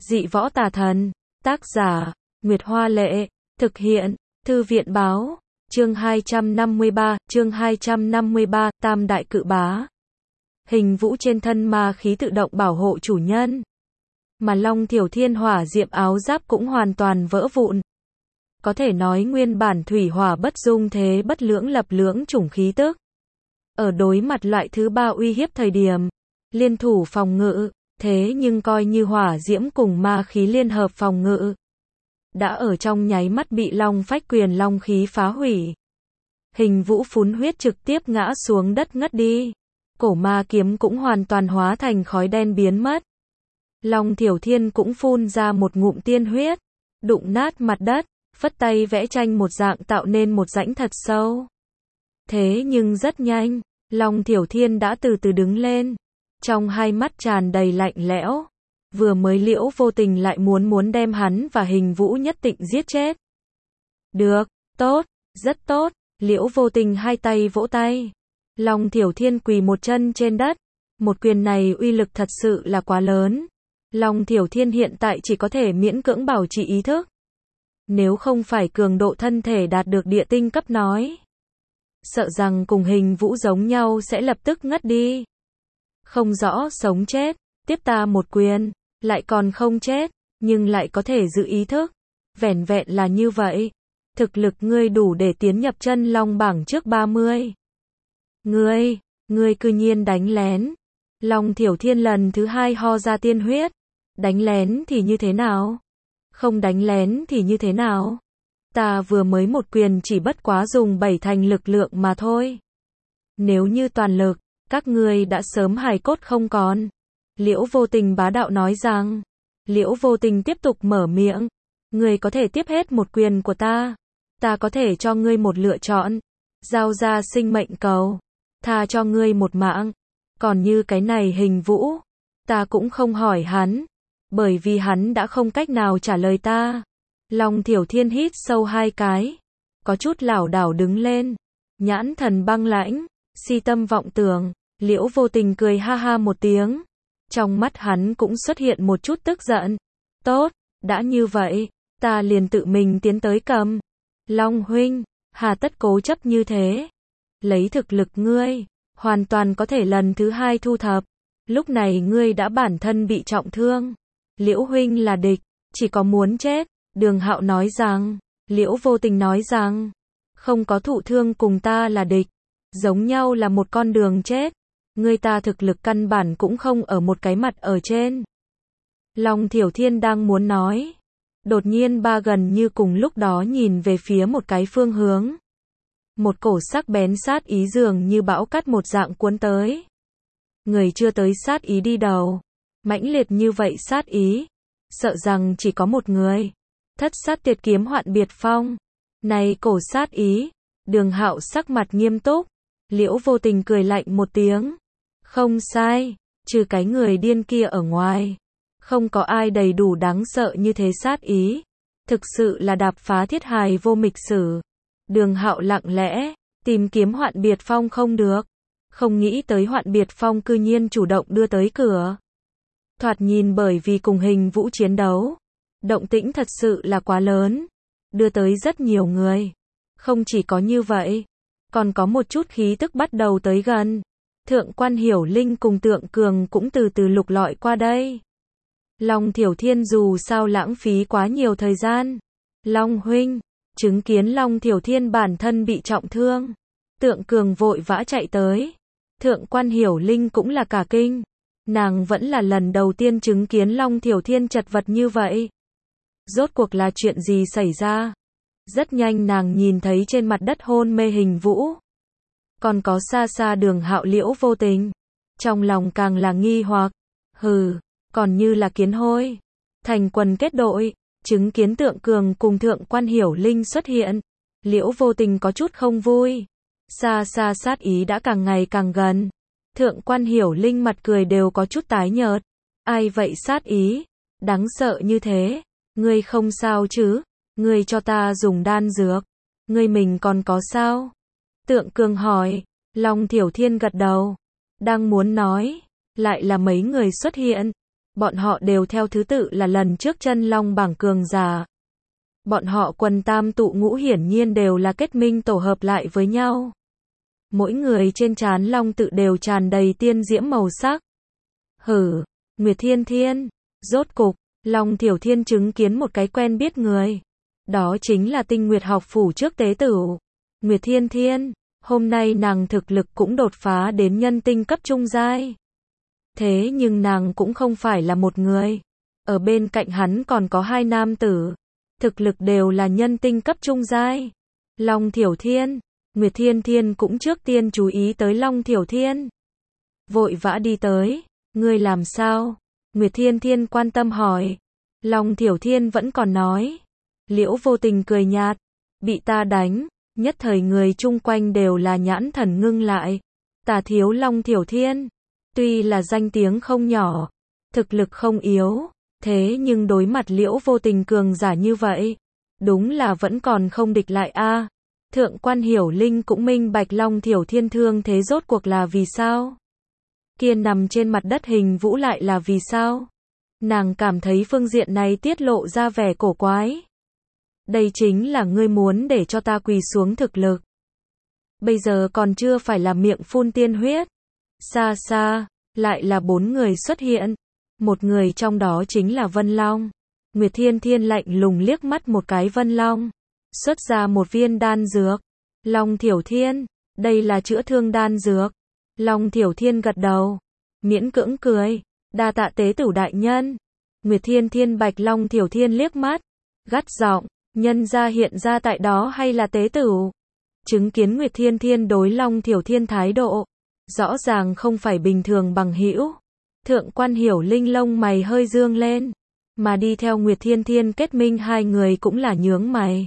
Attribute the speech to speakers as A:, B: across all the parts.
A: Dị võ tà thần. Tác giả, Nguyệt Hoa Lệ. Thực hiện, Thư viện Báo. Chương 253, Tam Đại Cự Bá. Hình vũ trên thân ma khí tự động bảo hộ chủ nhân. Mà Long Thiểu Thiên hỏa diệm áo giáp cũng hoàn toàn vỡ vụn. Có thể nói nguyên bản thủy hỏa bất dung thế bất lưỡng lập lưỡng chủng khí tức. Ở đối mặt loại thứ ba uy hiếp thời điểm, liên thủ phòng ngự, thế nhưng coi như hỏa diễm cùng ma khí liên hợp phòng ngự. Đã ở trong nháy mắt bị Long Phách Quyền long khí phá hủy. Hình vũ phun huyết trực tiếp ngã xuống đất ngất đi. Cổ ma kiếm cũng hoàn toàn hóa thành khói đen biến mất. Long Thiểu Thiên cũng phun ra một ngụm tiên huyết, đụng nát mặt đất, phất tay vẽ tranh một dạng tạo nên một rãnh thật sâu. Thế nhưng rất nhanh, Long Thiểu Thiên đã từ từ đứng lên, trong hai mắt tràn đầy lạnh lẽo. Vừa mới Liễu Vô Tình lại muốn đem hắn và Hình vũ nhất định giết chết. Được, tốt, rất tốt. Liễu Vô Tình hai tay vỗ tay. Long Thiểu Thiên quỳ một chân trên đất. Một quyền này uy lực thật sự là quá lớn. Long Thiểu Thiên hiện tại chỉ có thể miễn cưỡng bảo trì ý thức. Nếu không phải cường độ thân thể đạt được địa tinh cấp nói, sợ rằng cùng Hình vũ giống nhau sẽ lập tức ngất đi. Không rõ sống chết, tiếp ta một quyền, lại còn không chết, nhưng lại có thể giữ ý thức. Vẻn vẹn là như vậy. Thực lực ngươi đủ để tiến nhập chân long bảng trước 30. Ngươi cư nhiên đánh lén. Long Thiểu Thiên lần thứ hai ho ra tiên huyết. Đánh lén thì như thế nào? Không đánh lén thì như thế nào? Ta vừa mới một quyền chỉ bất quá dùng 7 thành lực lượng mà thôi. Nếu như toàn lực, các ngươi đã sớm hài cốt không còn. Liễu Vô Tình bá đạo nói rằng. Liễu Vô Tình tiếp tục mở miệng. Ngươi có thể tiếp hết một quyền của ta. Ta có thể cho ngươi một lựa chọn. Giao ra sinh mệnh cầu. Tha cho ngươi một mạng. Còn như cái này Hình vũ, ta cũng không hỏi hắn. Bởi vì hắn đã không cách nào trả lời ta. Long Thiểu Thiên hít sâu hai cái. Có chút lảo đảo đứng lên. Nhãn thần băng lãnh. Si tâm vọng tưởng. Liễu Vô Tình cười ha ha một tiếng. Trong mắt hắn cũng xuất hiện một chút tức giận. Tốt, đã như vậy, ta liền tự mình tiến tới cầm. Long huynh, hà tất cố chấp như thế. Lấy thực lực ngươi, hoàn toàn có thể lần thứ hai thu thập. Lúc này ngươi đã bản thân bị trọng thương. Liễu huynh là địch, chỉ có muốn chết. Đường Hạo nói rằng. Liễu Vô Tình nói rằng. Không có thụ thương cùng ta là địch. Giống nhau là một con đường chết. Ngươi ta thực lực căn bản cũng không ở một cái mặt ở trên. Long Thiểu Thiên đang muốn nói. Đột nhiên ba gần như cùng lúc đó nhìn về phía một cái phương hướng. Một cổ sắc bén sát ý dường như bão cát một dạng cuốn tới. Người chưa tới sát ý đi đầu. Mãnh liệt như vậy sát ý. Sợ rằng chỉ có một người. Thất sát tuyệt kiếm Hoạn Biệt Phong. Này cổ sát ý. Đường Hạo sắc mặt nghiêm túc. Liễu Vô Tình cười lạnh một tiếng. Không sai, trừ cái người điên kia ở ngoài. Không có ai đầy đủ đáng sợ như thế sát ý. Thực sự là đạp phá thiết hài vô mịch sử. Đường Hạo lặng lẽ, tìm kiếm Hoạn Biệt Phong không được. Không nghĩ tới Hoạn Biệt Phong cư nhiên chủ động đưa tới cửa. Thoạt nhìn bởi vì cùng Hình vũ chiến đấu. Động tĩnh thật sự là quá lớn. Đưa tới rất nhiều người. Không chỉ có như vậy. Còn có một chút khí tức bắt đầu tới gần. Thượng quan Hiểu Linh cùng Tượng Cường cũng từ từ lục lọi qua đây. Long Thiểu Thiên dù sao lãng phí quá nhiều thời gian. Long huynh, chứng kiến Long Thiểu Thiên bản thân bị trọng thương. Tượng Cường vội vã chạy tới. Thượng quan Hiểu Linh cũng là cả kinh. Nàng vẫn là lần đầu tiên chứng kiến Long Thiểu Thiên chật vật như vậy. Rốt cuộc là chuyện gì xảy ra? Rất nhanh nàng nhìn thấy trên mặt đất hôn mê Hình vũ. Còn có xa xa Đường Hạo Liễu Vô Tình. Trong lòng càng là nghi hoặc. Hừ, còn như là kiến hôi. Thành quần kết đội, chứng kiến Tượng Cường cùng Thượng quan Hiểu Linh xuất hiện. Liễu Vô Tình có chút không vui. Xa xa sát ý đã càng ngày càng gần. Thượng quan Hiểu Linh mặt cười đều có chút tái nhợt. Ai vậy sát ý? Đáng sợ như thế. Ngươi không sao chứ? Ngươi cho ta dùng đan dược. Ngươi mình còn có sao? Tượng Cường hỏi. Long Thiểu Thiên gật đầu. Đang muốn nói. Lại là mấy người xuất hiện. Bọn họ đều theo thứ tự là lần trước chân long bảng cường giả. Bọn họ quần tam tụ ngũ hiển nhiên đều là kết minh tổ hợp lại với nhau. Mỗi người trên trán long tự đều tràn đầy tiên diễm màu sắc. Hử, Nguyệt Thiên Thiên, rốt cục, Long Thiểu Thiên chứng kiến một cái quen biết người. Đó chính là Tinh Nguyệt học phủ trước tế tử. Nguyệt Thiên Thiên, hôm nay nàng thực lực cũng đột phá đến nhân tinh cấp trung giai. Thế nhưng nàng cũng không phải là một người. Ở bên cạnh hắn còn có hai nam tử. Thực lực đều là nhân tinh cấp trung giai. Long Thiểu Thiên, Nguyệt Thiên Thiên cũng trước tiên chú ý tới Long Thiểu Thiên. Vội vã đi tới, ngươi làm sao? Nguyệt Thiên Thiên quan tâm hỏi. Long Thiểu Thiên vẫn còn nói. Liễu Vô Tình cười nhạt, bị ta đánh, nhất thời người chung quanh đều là nhãn thần ngưng lại. Tả thiếu Long Thiểu Thiên, tuy là danh tiếng không nhỏ, thực lực không yếu, thế nhưng đối mặt Liễu Vô Tình cường giả như vậy, đúng là vẫn còn không địch lại a. Thượng quan Hiểu Linh cũng minh bạch Long Thiểu Thiên thương thế rốt cuộc là vì sao. Kia nằm trên mặt đất hình vũ lại là vì sao. Nàng cảm thấy phương diện này tiết lộ ra vẻ cổ quái. Đây chính là ngươi muốn để cho ta quỳ xuống thực lực. Bây giờ còn chưa phải là miệng phun tiên huyết. Xa xa, lại là 4 người xuất hiện. Một người trong đó chính là Vân Long. Nguyệt Thiên Thiên lạnh lùng liếc mắt một cái Vân Long. Xuất ra một viên đan dược. Long Thiểu Thiên, đây là chữa thương đan dược. Long Thiểu Thiên gật đầu. Miễn cưỡng cười. Đa tạ tế tử đại nhân. Nguyệt Thiên Thiên bạch Long Thiểu Thiên liếc mắt. Gắt giọng, nhân gia hiện ra tại đó hay là tế tử? Chứng kiến Nguyệt Thiên Thiên đối Long Thiểu Thiên thái độ. Rõ ràng không phải bình thường bằng hữu. Thượng quan Hiểu Linh lông mày hơi dương lên. Mà đi theo Nguyệt Thiên Thiên kết minh hai người cũng là nhướng mày.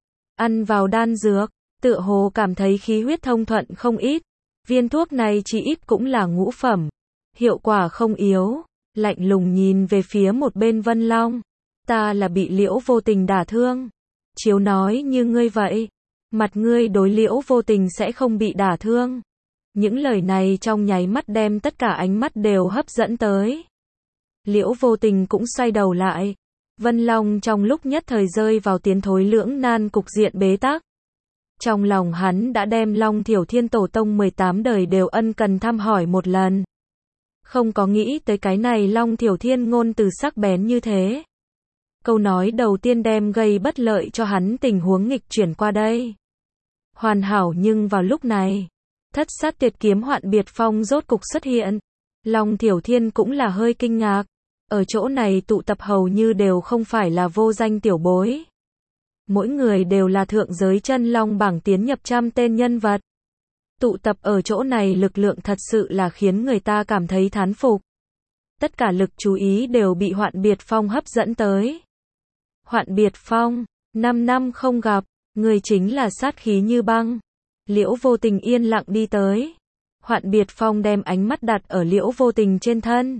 A: Ăn vào đan dược, tựa hồ cảm thấy khí huyết thông thuận không ít. Viên thuốc này chỉ ít cũng là ngũ phẩm. Hiệu quả không yếu. Lạnh lùng nhìn về phía một bên Vân Long. Ta là bị Liễu Vô Tình đả thương. Chiếu nói như ngươi vậy. Mặt ngươi đối Liễu Vô Tình sẽ không bị đả thương. Những lời này trong nháy mắt đem tất cả ánh mắt đều hấp dẫn tới. Liễu Vô Tình cũng xoay đầu lại. Vân Long trong lúc nhất thời rơi vào tiến thối lưỡng nan cục diện bế tắc. Trong lòng hắn đã đem Long Thiểu Thiên tổ tông 18 đời đều ân cần thăm hỏi một lần. Không có nghĩ tới cái này Long Thiểu Thiên ngôn từ sắc bén như thế. Câu nói đầu tiên đem gây bất lợi cho hắn tình huống nghịch chuyển qua đây. Hoàn hảo nhưng vào lúc này, Thất Sát Tuyệt Kiếm Hoạn Biệt Phong rốt cục xuất hiện. Long Thiểu Thiên cũng là hơi kinh ngạc. Ở chỗ này tụ tập hầu như đều không phải là vô danh tiểu bối. Mỗi người đều là thượng giới chân long bảng tiến nhập trăm tên nhân vật. Tụ tập ở chỗ này lực lượng thật sự là khiến người ta cảm thấy thán phục. Tất cả lực chú ý đều bị Hoạn Biệt Phong hấp dẫn tới. Hoạn Biệt Phong, 5 năm không gặp, người chính là sát khí như băng. Liễu Vô Tình yên lặng đi tới. Hoạn Biệt Phong đem ánh mắt đặt ở Liễu Vô Tình trên thân.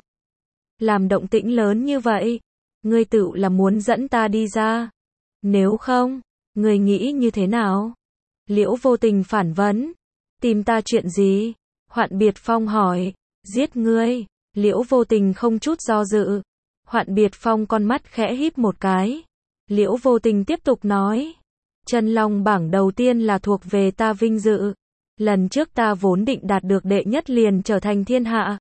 A: Làm động tĩnh lớn như vậy, ngươi tự là muốn dẫn ta đi ra. Nếu không, ngươi nghĩ như thế nào? Liễu Vô Tình phản vấn. Tìm ta chuyện gì? Hoạn Biệt Phong hỏi. Giết ngươi. Liễu Vô Tình không chút do dự. Hoạn Biệt Phong con mắt khẽ híp một cái. Liễu Vô Tình tiếp tục nói. Chân long bảng đầu tiên là thuộc về ta vinh dự. Lần trước ta vốn định đạt được đệ nhất liền trở thành thiên hạ.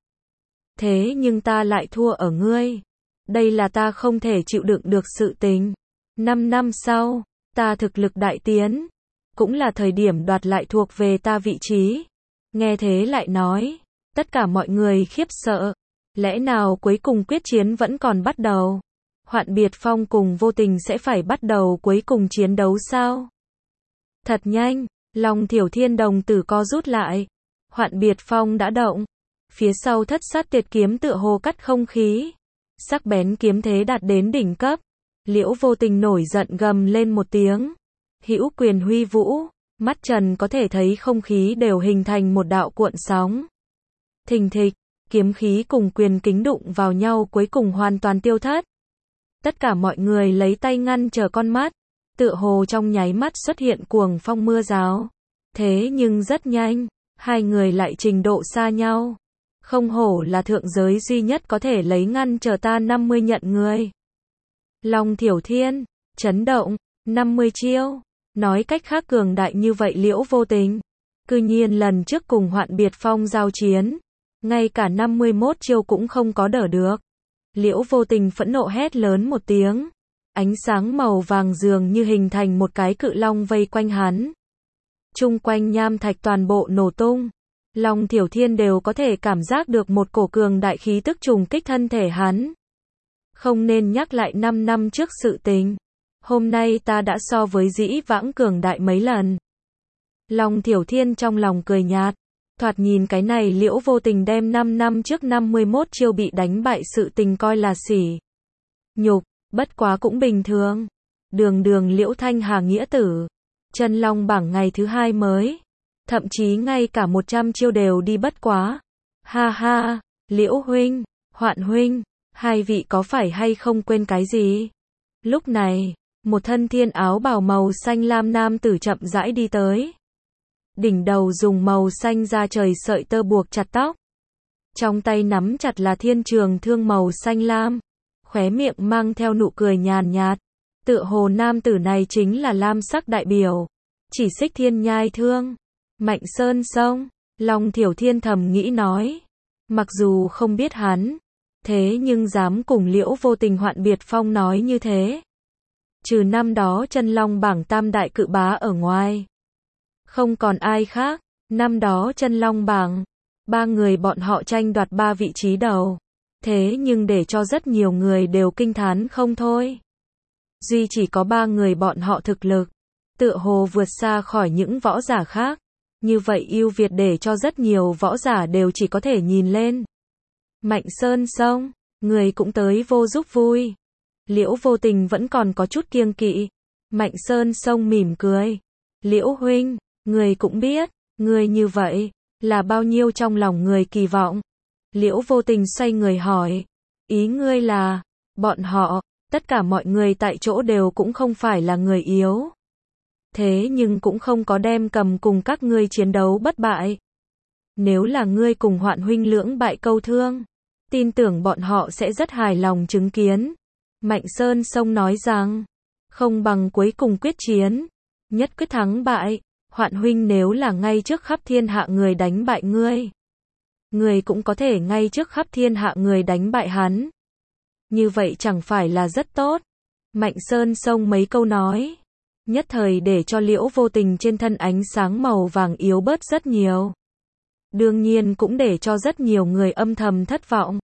A: Thế nhưng ta lại thua ở ngươi. Đây là ta không thể chịu đựng được sự tình. 5 năm sau, ta thực lực đại tiến. Cũng là thời điểm đoạt lại thuộc về ta vị trí. Nghe thế lại nói. Tất cả mọi người khiếp sợ. Lẽ nào cuối cùng quyết chiến vẫn còn bắt đầu? Hoạn Biệt Phong cùng Vô Tình sẽ phải bắt đầu cuối cùng chiến đấu sao? Thật nhanh, Long Thiểu Thiên đồng tử co rút lại. Hoạn Biệt Phong đã động. Phía sau Thất Sát Tuyệt Kiếm tựa hồ cắt không khí. Sắc bén kiếm thế đạt đến đỉnh cấp. Liễu Vô Tình nổi giận gầm lên một tiếng. Hữu quyền huy vũ, mắt trần có thể thấy không khí đều hình thành một đạo cuộn sóng. Thình thịch, kiếm khí cùng quyền kính đụng vào nhau cuối cùng hoàn toàn tiêu thất. Tất cả mọi người lấy tay ngăn trở con mắt, tựa hồ trong nháy mắt xuất hiện cuồng phong mưa rào. Thế nhưng rất nhanh, hai người lại trình độ xa nhau. Không hổ là thượng giới duy nhất có thể lấy ngăn trở ta 50 nhận người. Long Thiểu Thiên, chấn động, 50 chiêu. Nói cách khác cường đại như vậy Liễu Vô Tình. Cư nhiên lần trước cùng Hoạn Biệt Phong giao chiến, ngay cả 51 chiêu cũng không có đỡ được. Liễu Vô Tình phẫn nộ hét lớn một tiếng. Ánh sáng màu vàng dường như hình thành một cái cự long vây quanh hắn. Chung quanh nham thạch toàn bộ nổ tung. Long Thiểu Thiên đều có thể cảm giác được một cổ cường đại khí tức trùng kích thân thể hắn. Không nên nhắc lại 5 năm trước sự tình. Hôm nay ta đã so với dĩ vãng cường đại mấy lần. Long Thiểu Thiên trong lòng cười nhạt. Thoạt nhìn cái này Liễu Vô Tình đem 5 năm trước 51 chiêu bị đánh bại sự tình coi là sỉ nhục, bất quá cũng bình thường. Đường đường Liễu Thanh Hà nghĩa tử. Chân Long bảng ngày thứ 2 mới. Thậm chí ngay cả 100 chiêu đều đi bất quá. Ha ha, Liễu huynh, Hoạn huynh, hai vị có phải hay không quên cái gì? Lúc này, một thân thiên áo bào màu xanh lam nam tử chậm rãi đi tới. Đỉnh đầu dùng màu xanh da trời sợi tơ buộc chặt tóc. Trong tay nắm chặt là thiên trường thương màu xanh lam. Khóe miệng mang theo nụ cười nhàn nhạt. Tựa hồ nam tử này chính là lam sắc đại biểu. Chỉ Xích Thiên Nhai Thương. Mạnh Sơn Sông. Long Thiểu Thiên thầm nghĩ nói. Mặc dù không biết hắn, thế nhưng dám cùng Liễu Vô Tình Hoạn Biệt Phong nói như thế. Trừ năm đó Chân Long bảng tam đại cự bá ở ngoài, không còn ai khác. Năm đó Chân Long bảng, ba người bọn họ tranh đoạt 3 vị trí đầu. Thế nhưng để cho rất nhiều người đều kinh thán không thôi. Duy chỉ có 3 người bọn họ thực lực, tựa hồ vượt xa khỏi những võ giả khác. Như vậy ưu việt để cho rất nhiều võ giả đều chỉ có thể nhìn lên. Mạnh Sơn Sông, người cũng tới vô giúp vui. Liễu Vô Tình vẫn còn có chút kiêng kỵ. Mạnh Sơn Sông mỉm cười. Liễu huynh, người cũng biết, người như vậy, là bao nhiêu trong lòng người kỳ vọng. Liễu Vô Tình xoay người hỏi. Ý ngươi là, bọn họ, tất cả mọi người tại chỗ đều cũng không phải là người yếu. Thế nhưng cũng không có đem cầm cùng các ngươi chiến đấu bất bại. Nếu là ngươi cùng Hoạn huynh lưỡng bại câu thương, tin tưởng bọn họ sẽ rất hài lòng chứng kiến. Mạnh Sơn Sông nói rằng, không bằng cuối cùng quyết chiến, nhất quyết thắng bại. Hoạn huynh nếu là ngay trước khắp thiên hạ người đánh bại ngươi, ngươi cũng có thể ngay trước khắp thiên hạ người đánh bại hắn. Như vậy chẳng phải là rất tốt. Mạnh Sơn Sông mấy câu nói, nhất thời để cho Liễu Vô Tình trên thân ánh sáng màu vàng yếu bớt rất nhiều. Đương nhiên cũng để cho rất nhiều người âm thầm thất vọng.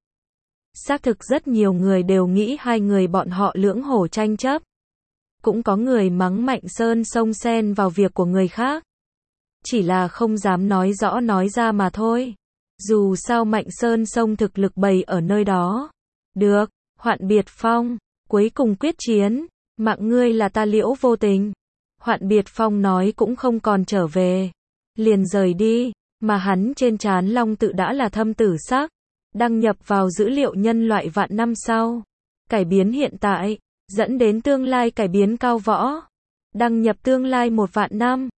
A: Xác thực rất nhiều người đều nghĩ hai người bọn họ lưỡng hổ tranh chấp. Cũng có người mắng Mạnh Sơn Sông xen vào việc của người khác. Chỉ là không dám nói rõ nói ra mà thôi. Dù sao Mạnh Sơn Sông thực lực bày ở nơi đó. Được, Hoạn Biệt Phong, cuối cùng quyết chiến. Mạng ngươi là ta Liễu Vô Tình. Hoạn Biệt Phong nói cũng không còn trở về. Liền rời đi, mà hắn trên trán long tự đã là thâm tử sắc. Đăng nhập vào dữ liệu nhân loại vạn năm sau. Cải biến hiện tại, dẫn đến tương lai cải biến cao võ. Đăng nhập tương lai 1 vạn năm.